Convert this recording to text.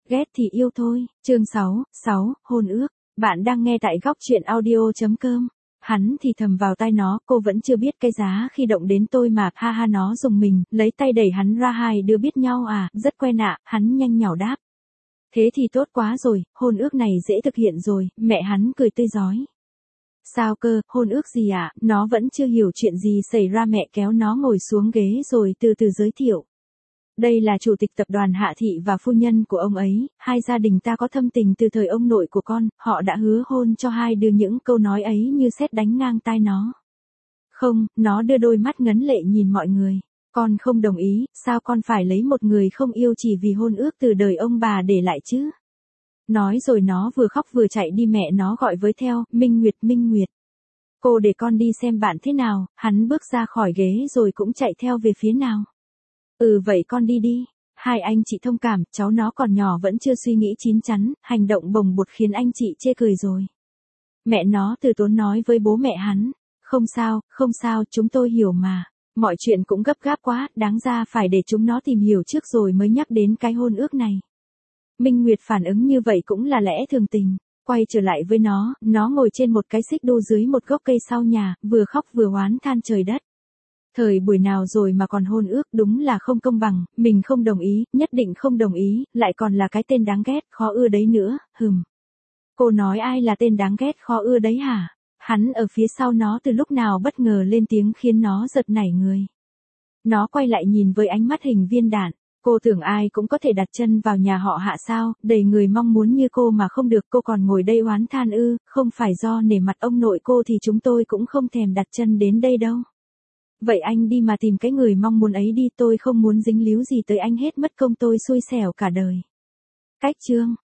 ghét thì yêu thôi. Chương 6, hôn ước. Bạn đang nghe tại góc truyện audio.com. Hắn thì thầm vào tai nó, cô vẫn chưa biết cái giá khi động đến tôi mà, ha ha, nó dùng mình, lấy tay đẩy hắn ra, hai đứa biết nhau à, rất quen ạ, hắn nhanh nhảu đáp. Thế thì tốt quá rồi, hôn ước này dễ thực hiện rồi, mẹ hắn cười tươi rói. Sao cơ, hôn ước gì ạ, nó vẫn chưa hiểu chuyện gì xảy ra, mẹ kéo nó ngồi xuống ghế rồi từ từ giới thiệu. Đây là chủ tịch tập đoàn Hạ Thị và phu nhân của ông ấy, hai gia đình ta có thâm tình từ thời ông nội của con, họ đã hứa hôn cho hai đứa. Những câu nói ấy như sét đánh ngang tai nó. Không, nó đưa đôi mắt ngấn lệ nhìn mọi người. Con không đồng ý, sao con phải lấy một người không yêu chỉ vì hôn ước từ đời ông bà để lại chứ? Nói rồi nó vừa khóc vừa chạy đi, mẹ nó gọi với theo, Minh Nguyệt, Minh Nguyệt. Cô để con đi xem bạn thế nào, hắn bước ra khỏi ghế rồi cũng chạy theo về phía nào. Vậy con đi đi. Hai anh chị thông cảm, cháu nó còn nhỏ vẫn chưa suy nghĩ chín chắn, hành động bồng bột khiến anh chị chê cười rồi. Mẹ nó từ tốn nói với bố mẹ hắn. Không sao, chúng tôi hiểu mà. Mọi chuyện cũng gấp gáp quá, đáng ra phải để chúng nó tìm hiểu trước rồi mới nhắc đến cái hôn ước này. Minh Nguyệt phản ứng như vậy cũng là lẽ thường tình. Quay trở lại với nó ngồi trên một cái xích đu dưới một gốc cây sau nhà, vừa khóc vừa oán than trời đất. Thời buổi nào rồi mà còn hôn ước, đúng là không công bằng, mình không đồng ý, nhất định không đồng ý, lại còn là cái tên đáng ghét, khó ưa đấy nữa, Cô nói ai là tên đáng ghét khó ưa đấy hả? Hắn ở phía sau nó từ lúc nào bất ngờ lên tiếng khiến nó giật nảy người. Nó quay lại nhìn với ánh mắt hình viên đạn. Cô tưởng ai cũng có thể đặt chân vào nhà họ Hạ sao, đầy người mong muốn như cô mà không được, cô còn ngồi đây oán than ư, không phải do nể mặt ông nội cô thì chúng tôi cũng không thèm đặt chân đến đây đâu. Vậy anh đi mà tìm cái người mong muốn ấy đi, tôi không muốn dính líu gì tới anh hết, mất công tôi xui xẻo cả đời. Cách chương